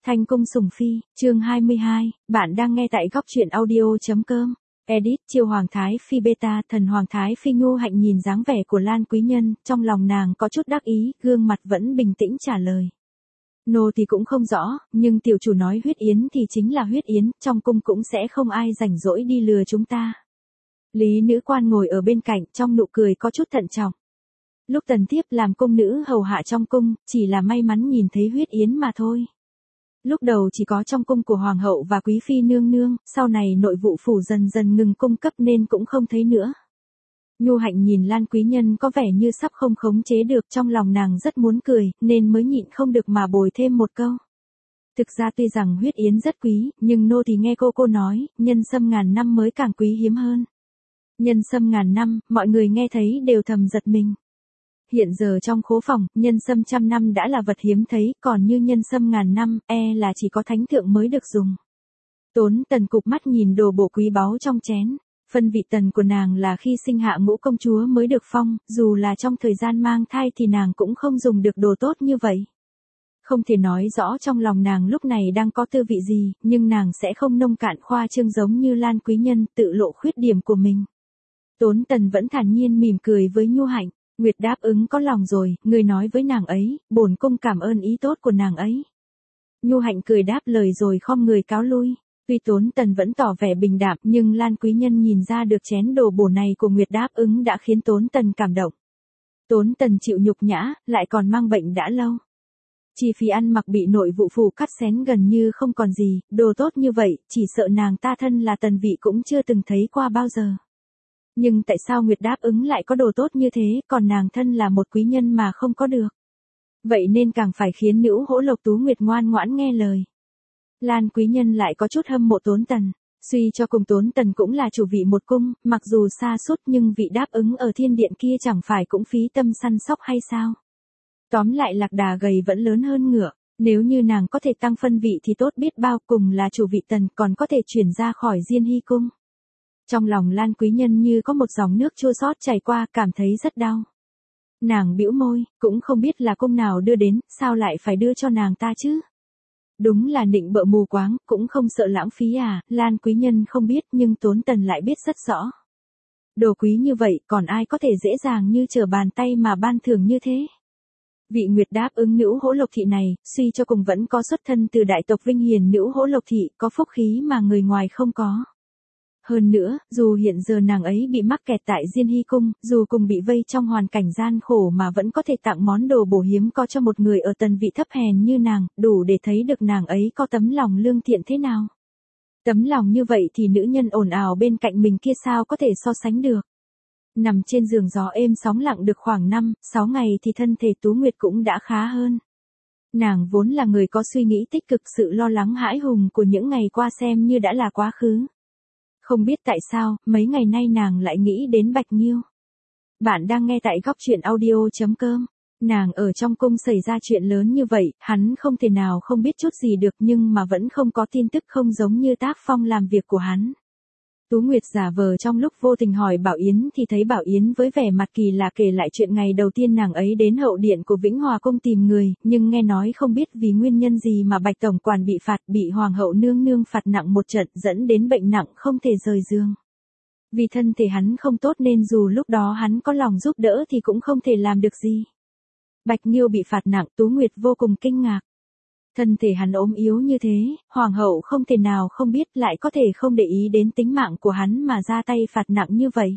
Thanh cung sủng phi, chương 22, bạn đang nghe tại góc truyện audio.com. Edit, chiêu Hoàng Thái Phi beta, thần Hoàng Thái Phi Nhu Hạnh nhìn dáng vẻ của Lan Quý Nhân, trong lòng nàng có chút đắc ý, gương mặt vẫn bình tĩnh trả lời. Nô thì cũng không rõ, nhưng tiểu chủ nói huyết yến thì chính là huyết yến, trong cung cũng sẽ không ai rảnh rỗi đi lừa chúng ta. Lý nữ quan ngồi ở bên cạnh, trong nụ cười có chút thận trọng. Lúc Tần Thiếp làm cung nữ hầu hạ trong cung, chỉ là may mắn nhìn thấy huyết yến mà thôi. Lúc đầu chỉ có trong cung của hoàng hậu và quý phi nương nương, sau này nội vụ phủ dần dần ngừng cung cấp nên cũng không thấy nữa. Nhu Hạnh nhìn Lan Quý Nhân có vẻ như sắp không khống chế được, trong lòng nàng rất muốn cười, nên mới nhịn không được mà bồi thêm một câu. Thực ra tuy rằng huyết yến rất quý, nhưng nô thì nghe cô nói, nhân sâm ngàn năm mới càng quý hiếm hơn. Nhân sâm ngàn năm, mọi người nghe thấy đều thầm giật mình. Hiện giờ trong khố phòng, nhân sâm 100 năm đã là vật hiếm thấy, còn như nhân sâm ngàn năm, là chỉ có thánh thượng mới được dùng. Tốn Tần cụp mắt nhìn đồ bổ quý báu trong chén. Phân vị Tần của nàng là khi sinh hạ ngũ công chúa mới được phong, dù là trong thời gian mang thai thì nàng cũng không dùng được đồ tốt như vậy. Không thể nói rõ trong lòng nàng lúc này đang có tư vị gì, nhưng nàng sẽ không nông cạn khoa trương giống như Lan Quý Nhân tự lộ khuyết điểm của mình. Tốn Tần vẫn thản nhiên mỉm cười với Nhu Hạnh. Nguyệt đáp ứng có lòng rồi, người nói với nàng ấy, bổn cung cảm ơn ý tốt của nàng ấy. Nhu Hạnh cười đáp lời rồi khom người cáo lui. Tuy Tốn Tần vẫn tỏ vẻ bình đạm nhưng Lan Quý Nhân nhìn ra được chén đồ bổ này của Nguyệt đáp ứng đã khiến Tốn Tần cảm động. Tốn Tần chịu nhục nhã, lại còn mang bệnh đã lâu. Chi phí ăn mặc bị nội vụ phủ cắt xén gần như không còn gì, đồ tốt như vậy, chỉ sợ nàng ta thân là Tần vị cũng chưa từng thấy qua bao giờ. Nhưng tại sao Nguyệt đáp ứng lại có đồ tốt như thế, còn nàng thân là một quý nhân mà không có được? Vậy nên càng phải khiến nữ hỗ Lộc Tú Nguyệt ngoan ngoãn nghe lời. Lan Quý Nhân lại có chút hâm mộ Tốn Tần. Suy cho cùng Tốn Tần cũng là chủ vị một cung, mặc dù xa sút nhưng vị đáp ứng ở thiên điện kia chẳng phải cũng phí tâm săn sóc hay sao? Tóm lại lạc đà gầy vẫn lớn hơn ngựa. Nếu như nàng có thể tăng phân vị thì tốt biết bao, cùng là chủ vị Tần còn có thể chuyển ra khỏi Diên Hy cung. Trong lòng Lan Quý Nhân như có một dòng nước chua xót chảy qua, cảm thấy rất đau. Nàng bĩu môi, cũng không biết là cung nào đưa đến, sao lại phải đưa cho nàng ta chứ? Đúng là nịnh bợ mù quáng, cũng không sợ lãng phí à, Lan Quý Nhân không biết nhưng Tốn Tần lại biết rất rõ. Đồ quý như vậy còn ai có thể dễ dàng như trở bàn tay mà ban thưởng như thế? Vị Nguyệt đáp ứng nữ hỗ Lộc thị này, suy cho cùng vẫn có xuất thân từ đại tộc Vinh Hiền nữ hỗ Lộc thị, có phúc khí mà người ngoài không có. Hơn nữa, dù hiện giờ nàng ấy bị mắc kẹt tại Diên Hy cung, dù cùng bị vây trong hoàn cảnh gian khổ mà vẫn có thể tặng món đồ bổ hiếm có cho một người ở tần vị thấp hèn như nàng, đủ để thấy được nàng ấy có tấm lòng lương thiện thế nào. Tấm lòng như vậy thì nữ nhân ồn ào bên cạnh mình kia sao có thể so sánh được. Nằm trên giường gió êm sóng lặng được khoảng 5-6 ngày thì thân thể Tú Nguyệt cũng đã khá hơn. Nàng vốn là người có suy nghĩ tích cực, sự lo lắng hãi hùng của những ngày qua xem như đã là quá khứ. Không biết tại sao, mấy ngày nay nàng lại nghĩ đến Bạch Nghiêu. Bạn đang nghe tại góc truyện audio.com. Nàng ở trong cung xảy ra chuyện lớn như vậy, hắn không thể nào không biết chút gì được nhưng mà vẫn không có tin tức, không giống như tác phong làm việc của hắn. Tú Nguyệt giả vờ trong lúc vô tình hỏi Bảo Yến thì thấy Bảo Yến với vẻ mặt kỳ lạ kể lại chuyện ngày đầu tiên nàng ấy đến hậu điện của Vĩnh Hòa cung tìm người, nhưng nghe nói không biết vì nguyên nhân gì mà Bạch tổng quản bị phạt, bị hoàng hậu nương nương phạt nặng một trận dẫn đến bệnh nặng không thể rời giường. Vì thân thể hắn không tốt nên dù lúc đó hắn có lòng giúp đỡ thì cũng không thể làm được gì. Bạch Nghiêu bị phạt nặng, Tú Nguyệt vô cùng kinh ngạc. Thân thể hắn ốm yếu như thế, hoàng hậu không thể nào không biết, lại có thể không để ý đến tính mạng của hắn mà ra tay phạt nặng như vậy.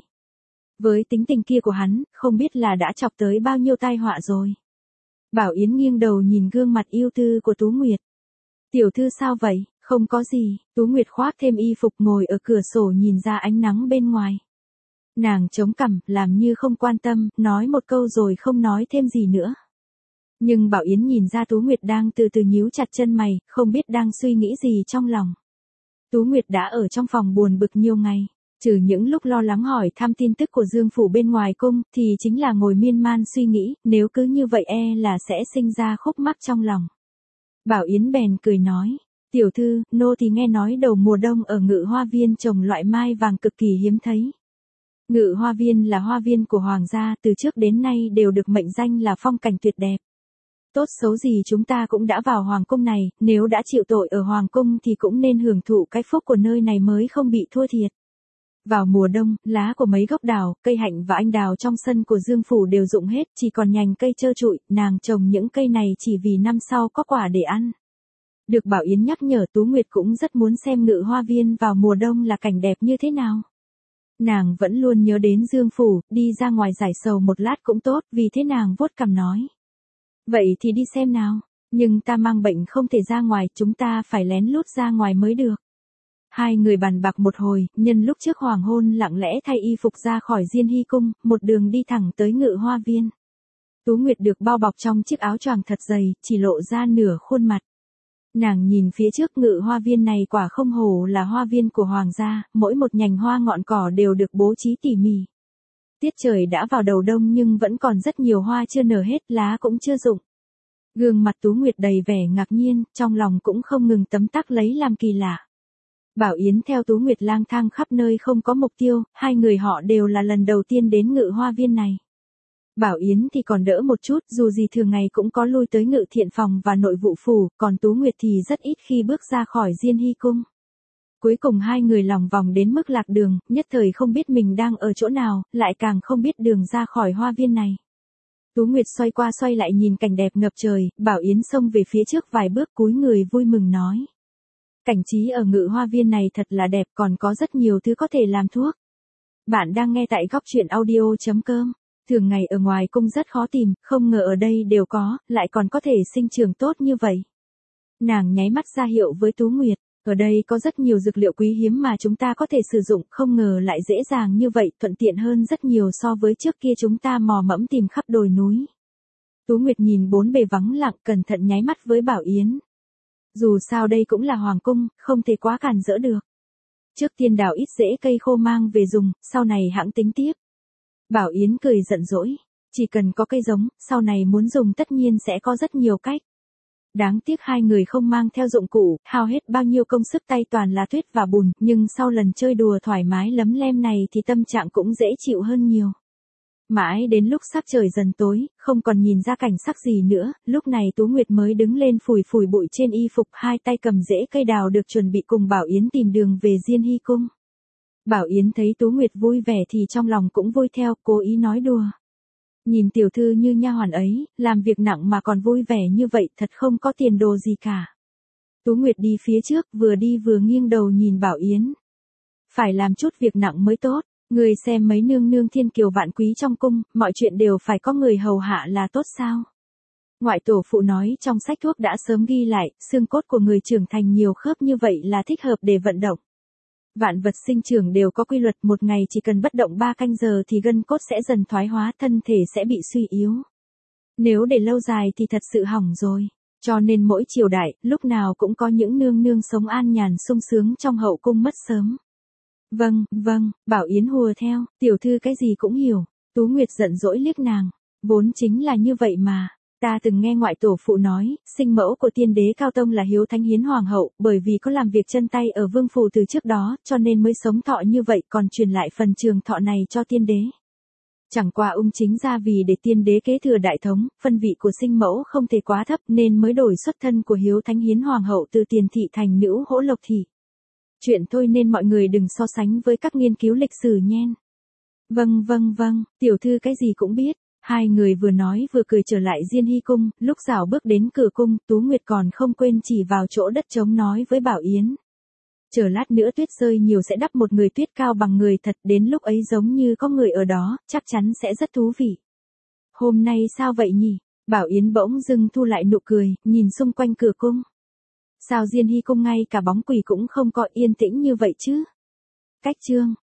Với tính tình kia của hắn, không biết là đã chọc tới bao nhiêu tai họa rồi. Bảo Yến nghiêng đầu nhìn gương mặt yêu tư của Tú Nguyệt. Tiểu thư sao vậy? Không có gì, Tú Nguyệt khoác thêm y phục ngồi ở cửa sổ nhìn ra ánh nắng bên ngoài. Nàng chống cằm, làm như không quan tâm, nói một câu rồi không nói thêm gì nữa. Nhưng Bảo Yến nhìn ra Tú Nguyệt đang từ từ nhíu chặt chân mày, không biết đang suy nghĩ gì trong lòng. Tú Nguyệt đã ở trong phòng buồn bực nhiều ngày, trừ những lúc lo lắng hỏi thăm tin tức của Dương phủ bên ngoài cung, thì chính là ngồi miên man suy nghĩ, nếu cứ như vậy là sẽ sinh ra khúc mắc trong lòng. Bảo Yến bèn cười nói, tiểu thư, nô thì nghe nói đầu mùa đông ở Ngự Hoa Viên trồng loại mai vàng cực kỳ hiếm thấy. Ngự Hoa Viên là hoa viên của hoàng gia, từ trước đến nay đều được mệnh danh là phong cảnh tuyệt đẹp. tốt xấu gì chúng ta cũng đã vào hoàng cung này, nếu đã chịu tội ở hoàng cung thì cũng nên hưởng thụ cái phúc của nơi này mới không bị thua thiệt. Vào mùa đông, lá của mấy gốc đào, cây hạnh và anh đào trong sân của Dương phủ đều rụng hết, chỉ còn nhành cây trơ trụi, nàng trồng những cây này chỉ vì năm sau có quả để ăn. Được Bảo Yến nhắc nhở, Tú Nguyệt cũng rất muốn xem Ngự Hoa Viên vào mùa đông là cảnh đẹp như thế nào. Nàng vẫn luôn nhớ đến Dương phủ, đi ra ngoài giải sầu một lát cũng tốt, vì thế nàng vuốt cằm nói. Vậy thì đi xem nào, nhưng ta mang bệnh không thể ra ngoài, chúng ta phải lén lút ra ngoài mới được. Hai người bàn bạc một hồi, nhân lúc trước hoàng hôn lặng lẽ thay y phục ra khỏi Diên Hy cung, một đường đi thẳng tới Ngự Hoa Viên. Tú Nguyệt được bao bọc trong chiếc áo choàng thật dày, chỉ lộ ra nửa khuôn mặt. Nàng nhìn phía trước Ngự Hoa Viên này quả không hổ là hoa viên của hoàng gia, mỗi một nhành hoa ngọn cỏ đều được bố trí tỉ mỉ. Tiết trời đã vào đầu đông nhưng vẫn còn rất nhiều hoa chưa nở hết, lá cũng chưa rụng. Gương mặt Tú Nguyệt đầy vẻ ngạc nhiên, trong lòng cũng không ngừng tấm tắc lấy làm kỳ lạ. Bảo Yến theo Tú Nguyệt lang thang khắp nơi không có mục tiêu, hai người họ đều là lần đầu tiên đến Ngự Hoa Viên này. Bảo Yến thì còn đỡ một chút, dù gì thường ngày cũng có lui tới Ngự Thiện phòng và Nội vụ phủ, còn Tú Nguyệt thì rất ít khi bước ra khỏi Diên Hy cung. Cuối cùng hai người lòng vòng đến mức lạc đường, nhất thời không biết mình đang ở chỗ nào, lại càng không biết đường ra khỏi hoa viên này. Tú Nguyệt xoay qua xoay lại nhìn cảnh đẹp ngập trời, Bảo Yến xông về phía trước vài bước cúi người vui mừng nói. Cảnh trí ở Ngự Hoa Viên này thật là đẹp, còn có rất nhiều thứ có thể làm thuốc. Bạn đang nghe tại góc truyện audio.com. Thường ngày ở ngoài cung rất khó tìm, không ngờ ở đây đều có, lại còn có thể sinh trưởng tốt như vậy. Nàng nháy mắt ra hiệu với Tú Nguyệt, ở đây có rất nhiều dược liệu quý hiếm mà chúng ta có thể sử dụng, không ngờ lại dễ dàng như vậy, thuận tiện hơn rất nhiều so với trước kia chúng ta mò mẫm tìm khắp đồi núi. Tú Nguyệt nhìn bốn bề vắng lặng, cẩn thận nháy mắt với Bảo Yến. Dù sao đây cũng là hoàng cung, không thể quá cản rỡ được. Trước tiên đào ít rễ cây khô mang về dùng, sau này hãng tính tiếp. Bảo Yến cười giận dỗi, chỉ cần có cây giống, sau này muốn dùng tất nhiên sẽ có rất nhiều cách. Đáng tiếc hai người không mang theo dụng cụ, hao hết bao nhiêu công sức tay toàn là tuyết và bùn, nhưng sau lần chơi đùa thoải mái lấm lem này thì tâm trạng cũng dễ chịu hơn nhiều. Mãi đến lúc sắc trời dần tối, không còn nhìn ra cảnh sắc gì nữa, lúc này Tú Nguyệt mới đứng lên phủi phủi bụi trên y phục, hai tay cầm rễ cây đào được chuẩn bị cùng Bảo Yến tìm đường về Diên Hy cung. Bảo Yến thấy Tú Nguyệt vui vẻ thì trong lòng cũng vui theo, cố ý nói đùa. Nhìn tiểu thư như nha hoàn ấy, làm việc nặng mà còn vui vẻ như vậy, thật không có tiền đồ gì cả. Tú Nguyệt đi phía trước, vừa đi vừa nghiêng đầu nhìn Bảo Yến. Phải làm chút việc nặng mới tốt, người xem mấy nương nương thiên kiều vạn quý trong cung, mọi chuyện đều phải có người hầu hạ là tốt sao? Ngoại tổ phụ nói trong sách thuốc đã sớm ghi lại, xương cốt của người trưởng thành nhiều khớp như vậy là thích hợp để vận động. Vạn vật sinh trưởng đều có quy luật, một ngày chỉ cần bất động 3 canh giờ thì gân cốt sẽ dần thoái hóa, thân thể sẽ bị suy yếu. Nếu để lâu dài thì thật sự hỏng rồi. Cho nên mỗi triều đại, lúc nào cũng có những nương nương sống an nhàn sung sướng trong hậu cung mất sớm. Vâng, Bảo Yến hùa theo, tiểu thư cái gì cũng hiểu. Tú Nguyệt giận dỗi liếc nàng. Vốn chính là như vậy mà. Ta từng nghe ngoại tổ phụ nói, sinh mẫu của tiên đế Cao Tông là Hiếu Thánh Hiến Hoàng hậu, bởi vì có làm việc chân tay ở vương phủ từ trước đó, cho nên mới sống thọ như vậy, còn truyền lại phần trường thọ này cho tiên đế. Chẳng qua chính ra vì để tiên đế kế thừa đại thống, phân vị của sinh mẫu không thể quá thấp nên mới đổi xuất thân của Hiếu Thánh Hiến Hoàng hậu từ tiền thị thành nữ hỗ lộc thị. Chuyện thôi nên mọi người đừng so sánh với các nghiên cứu lịch sử nhen. Vâng, tiểu thư cái gì cũng biết. Hai người vừa nói vừa cười trở lại Diên Hy cung, lúc rảo bước đến cửa cung, Tú Nguyệt còn không quên chỉ vào chỗ đất trống nói với Bảo Yến. Chờ lát nữa tuyết rơi nhiều sẽ đắp một người tuyết cao bằng người thật, đến lúc ấy giống như có người ở đó, chắc chắn sẽ rất thú vị. Hôm nay sao vậy nhỉ? Bảo Yến bỗng dưng thu lại nụ cười, nhìn xung quanh cửa cung. Sao Diên Hy cung ngay cả bóng quỷ cũng không có, yên tĩnh như vậy chứ? Cách chương